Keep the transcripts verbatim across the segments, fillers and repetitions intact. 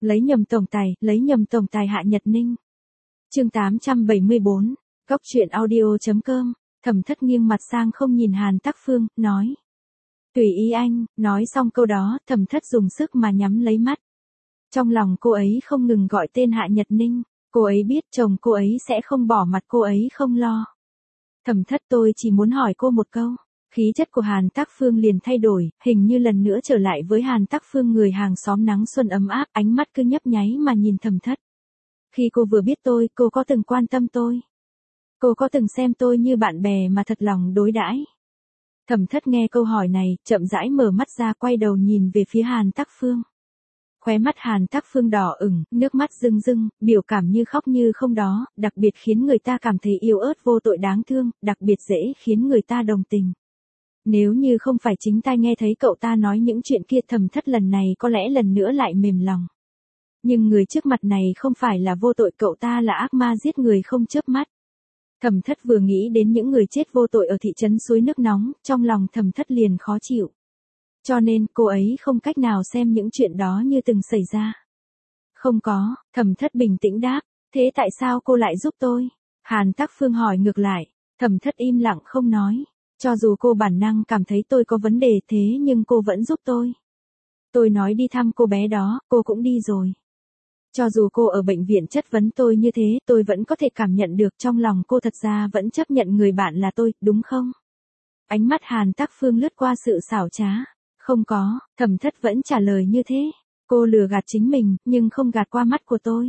Lấy nhầm tổng tài, lấy nhầm tổng tài Hạ Nhật Ninh. Chương tám trăm bảy mươi bốn, Góc truyện audio.com, Thẩm Thất nghiêng mặt sang không nhìn Hàn Tắc Phương, nói. Tùy ý anh, nói xong câu đó, Thẩm Thất dùng sức mà nhắm lấy mắt. Trong lòng cô ấy không ngừng gọi tên Hạ Nhật Ninh, cô ấy biết chồng cô ấy sẽ không bỏ mặt cô ấy không lo. Thẩm Thất tôi chỉ muốn hỏi cô một câu. Khí chất của Hàn Tắc Phương liền thay đổi, hình như lần nữa trở lại với Hàn Tắc Phương người hàng xóm nắng xuân ấm áp, ánh mắt cứ nhấp nháy mà nhìn Thẩm Thất. Khi cô vừa biết tôi, cô có từng quan tâm tôi? Cô có từng xem tôi như bạn bè mà thật lòng đối đãi? Thẩm Thất nghe câu hỏi này, chậm rãi mở mắt ra quay đầu nhìn về phía Hàn Tắc Phương. Khóe mắt Hàn Tắc Phương đỏ ửng, nước mắt rưng rưng, biểu cảm như khóc như không đó, đặc biệt khiến người ta cảm thấy yếu ớt vô tội đáng thương, đặc biệt dễ khiến người ta đồng tình. Nếu như không phải chính tai nghe thấy cậu ta nói những chuyện kia, Thẩm Thất lần này có lẽ lần nữa lại mềm lòng. Nhưng người trước mặt này không phải là vô tội, cậu ta là ác ma giết người không chớp mắt. Thẩm Thất vừa nghĩ đến những người chết vô tội ở thị trấn suối nước nóng, trong lòng Thẩm Thất liền khó chịu. Cho nên cô ấy không cách nào xem những chuyện đó như từng xảy ra. Không có, Thẩm Thất bình tĩnh đáp, thế tại sao cô lại giúp tôi? Hàn Tắc Phương hỏi ngược lại, Thẩm Thất im lặng không nói. Cho dù cô bản năng cảm thấy tôi có vấn đề thế nhưng cô vẫn giúp tôi. Tôi nói đi thăm cô bé đó, cô cũng đi rồi. Cho dù cô ở bệnh viện chất vấn tôi như thế, tôi vẫn có thể cảm nhận được trong lòng cô thật ra vẫn chấp nhận người bạn là tôi, đúng không? Ánh mắt Hàn Tắc Phương lướt qua sự xảo trá. Không có, Thẩm Thất vẫn trả lời như thế. Cô lừa gạt chính mình, nhưng không gạt qua mắt của tôi.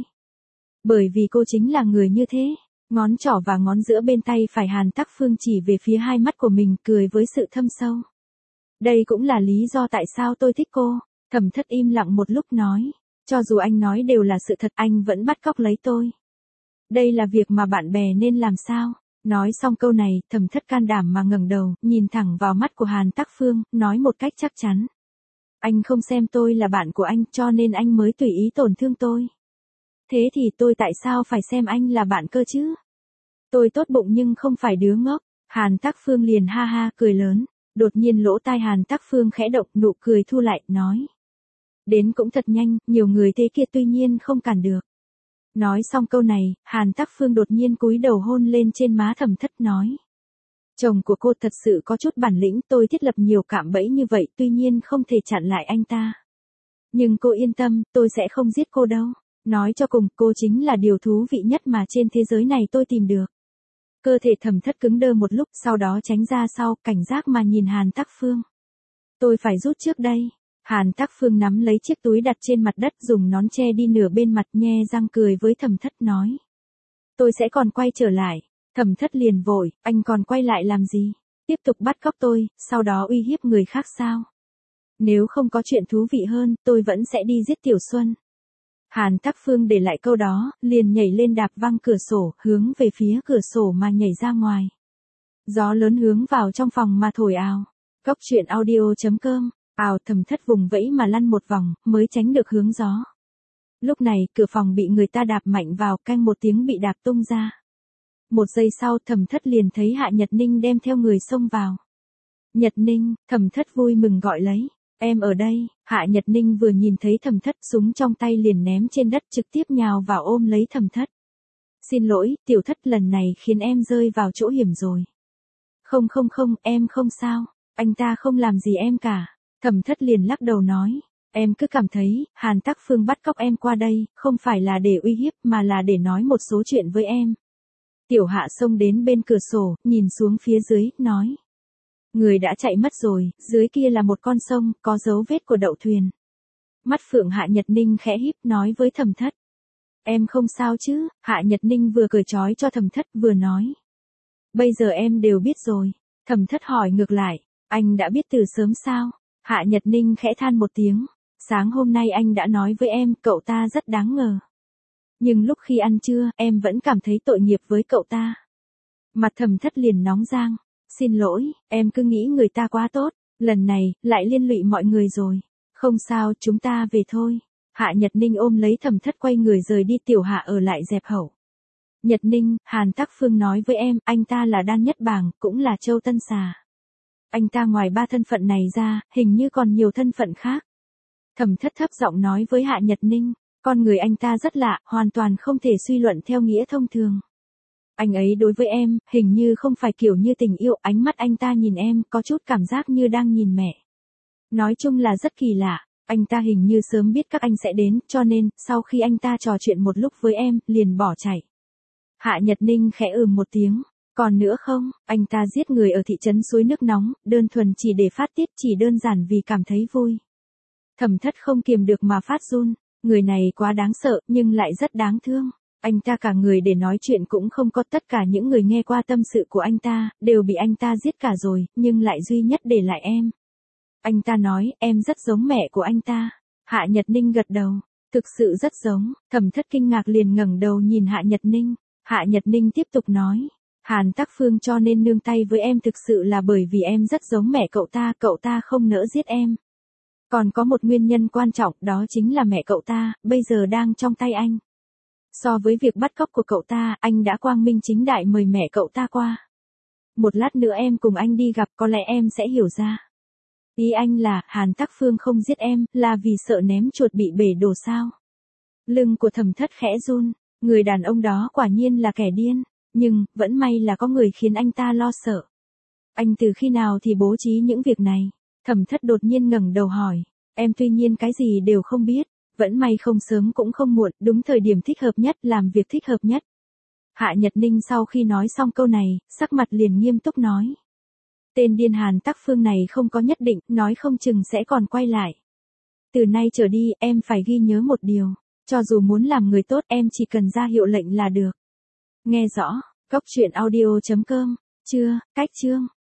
Bởi vì cô chính là người như thế. Ngón trỏ và ngón giữa bên tay phải Hàn Tắc Phương chỉ về phía hai mắt của mình, cười với sự thâm sâu. Đây cũng là lý do tại sao tôi thích cô. Thẩm Thất im lặng một lúc nói. Cho dù anh nói đều là sự thật, anh vẫn bắt cóc lấy tôi. Đây là việc mà bạn bè nên làm sao? Nói xong câu này, Thẩm Thất can đảm mà ngẩng đầu, nhìn thẳng vào mắt của Hàn Tắc Phương, nói một cách chắc chắn. Anh không xem tôi là bạn của anh, cho nên anh mới tùy ý tổn thương tôi. Thế thì tôi tại sao phải xem anh là bạn cơ chứ? Tôi tốt bụng nhưng không phải đứa ngốc. Hàn Tắc Phương liền ha ha cười lớn. Đột nhiên lỗ tai Hàn Tắc Phương khẽ động, nụ cười thu lại, nói. Đến cũng thật nhanh, nhiều người thế kia tuy nhiên không cản được. Nói xong câu này, Hàn Tắc Phương đột nhiên cúi đầu hôn lên trên má Thẩm Thất, nói. Chồng của cô thật sự có chút bản lĩnh, tôi thiết lập nhiều cạm bẫy như vậy tuy nhiên không thể chặn lại anh ta. Nhưng cô yên tâm, tôi sẽ không giết cô đâu. Nói cho cùng, cô chính là điều thú vị nhất mà trên thế giới này tôi tìm được. Cơ thể Thẩm Thất cứng đơ một lúc, sau đó tránh ra sau, cảnh giác mà nhìn Hàn Tắc Phương. Tôi phải rút trước đây. Hàn Tắc Phương nắm lấy chiếc túi đặt trên mặt đất, dùng nón che đi nửa bên mặt, nhe răng cười với Thẩm Thất, nói. Tôi sẽ còn quay trở lại. Thẩm Thất liền vội, anh còn quay lại làm gì? Tiếp tục bắt cóc tôi, sau đó uy hiếp người khác sao? Nếu không có chuyện thú vị hơn, tôi vẫn sẽ đi giết Tiểu Xuân. Hàn Tắc Phương để lại câu đó, liền nhảy lên đạp văng cửa sổ, hướng về phía cửa sổ mà nhảy ra ngoài. Gió lớn hướng vào trong phòng mà thổi ào. Góc truyện audio.com, ào. Thẩm Thất vùng vẫy mà lăn một vòng, mới tránh được hướng gió. Lúc này, cửa phòng bị người ta đạp mạnh vào, canh một tiếng bị đạp tung ra. Một giây sau, Thẩm Thất liền thấy Hạ Nhật Ninh đem theo người xông vào. Nhật Ninh, Thẩm Thất vui mừng gọi lấy. Em ở đây. Hạ Nhật Ninh vừa nhìn thấy Thẩm Thất, súng trong tay liền ném trên đất, trực tiếp nhào vào ôm lấy Thẩm Thất. Xin lỗi, Tiểu Thất, lần này khiến em rơi vào chỗ hiểm rồi. Không không không, em không sao. Anh ta không làm gì em cả. Thẩm Thất liền lắc đầu nói. Em cứ cảm thấy, Hàn Tắc Phương bắt cóc em qua đây, không phải là để uy hiếp mà là để nói một số chuyện với em. Tiểu Hạ xông đến bên cửa sổ, nhìn xuống phía dưới, nói. Người đã chạy mất rồi, dưới kia là một con sông, có dấu vết của đậu thuyền. Mắt phượng Hạ Nhật Ninh khẽ híp, nói với Thẩm Thất. Em không sao chứ? Hạ Nhật Ninh vừa cởi trói cho Thẩm Thất, vừa nói. Bây giờ em đều biết rồi. Thẩm Thất hỏi ngược lại, anh đã biết từ sớm sao? Hạ Nhật Ninh khẽ than một tiếng. Sáng hôm nay anh đã nói với em, cậu ta rất đáng ngờ. Nhưng lúc khi ăn trưa, em vẫn cảm thấy tội nghiệp với cậu ta. Mặt Thẩm Thất liền nóng rang. Xin lỗi, em cứ nghĩ người ta quá tốt, lần này, lại liên lụy mọi người rồi. Không sao, chúng ta về thôi. Hạ Nhật Ninh ôm lấy Thẩm Thất quay người rời đi, Tiểu Hạ ở lại dẹp hậu. Nhật Ninh, Hàn Tắc Phương nói với em, anh ta là Đan Nhất Bàng, cũng là Châu Tân Xà. Anh ta ngoài ba thân phận này ra, hình như còn nhiều thân phận khác. Thẩm Thất thấp giọng nói với Hạ Nhật Ninh, Con người anh ta rất lạ, hoàn toàn không thể suy luận theo nghĩa thông thường. Anh ấy đối với em, hình như không phải kiểu như tình yêu, ánh mắt anh ta nhìn em, có chút cảm giác như đang nhìn mẹ. Nói chung là rất kỳ lạ, anh ta hình như sớm biết các anh sẽ đến, cho nên, sau khi anh ta trò chuyện một lúc với em, liền bỏ chạy. Hạ Nhật Ninh khẽ ừm một tiếng, còn nữa không, anh ta giết người ở thị trấn suối nước nóng, đơn thuần chỉ để phát tiết, chỉ đơn giản vì cảm thấy vui. Thẩm Thất không kiềm được mà phát run, người này quá đáng sợ, nhưng lại rất đáng thương. Anh ta cả người để nói chuyện cũng không có, tất cả những người nghe qua tâm sự của anh ta, đều bị anh ta giết cả rồi, nhưng lại duy nhất để lại em. Anh ta nói, em rất giống mẹ của anh ta. Hạ Nhật Ninh gật đầu, thực sự rất giống. Thẩm Thất kinh ngạc liền ngẩng đầu nhìn Hạ Nhật Ninh. Hạ Nhật Ninh tiếp tục nói, Hàn Tắc Phương cho nên nương tay với em thực sự là bởi vì em rất giống mẹ cậu ta, cậu ta không nỡ giết em. Còn có một nguyên nhân quan trọng, đó chính là mẹ cậu ta, bây giờ đang trong tay anh. So với việc bắt cóc của cậu ta, anh đã quang minh chính đại mời mẹ cậu ta qua. Một lát nữa em cùng anh đi gặp, có lẽ em sẽ hiểu ra. Ý anh là, Hàn Tắc Phương không giết em, là vì sợ ném chuột bị bể đổ sao? Lưng của Thẩm Thất khẽ run, người đàn ông đó quả nhiên là kẻ điên, nhưng, vẫn may là có người khiến anh ta lo sợ. Anh từ khi nào thì bố trí những việc này? Thẩm Thất đột nhiên ngẩng đầu hỏi, em tuy nhiên cái gì đều không biết, vẫn may không sớm cũng không muộn, đúng thời điểm thích hợp nhất, làm việc thích hợp nhất. Hạ Nhật Ninh sau khi nói xong câu này, sắc mặt liền nghiêm túc nói. Tên điên Hàn Tắc Phương này không có nhất định, nói không chừng sẽ còn quay lại. Từ nay trở đi, em phải ghi nhớ một điều, cho dù muốn làm người tốt em chỉ cần ra hiệu lệnh là được. Nghe rõ, góc truyện audio chấm com, chưa, cách chương.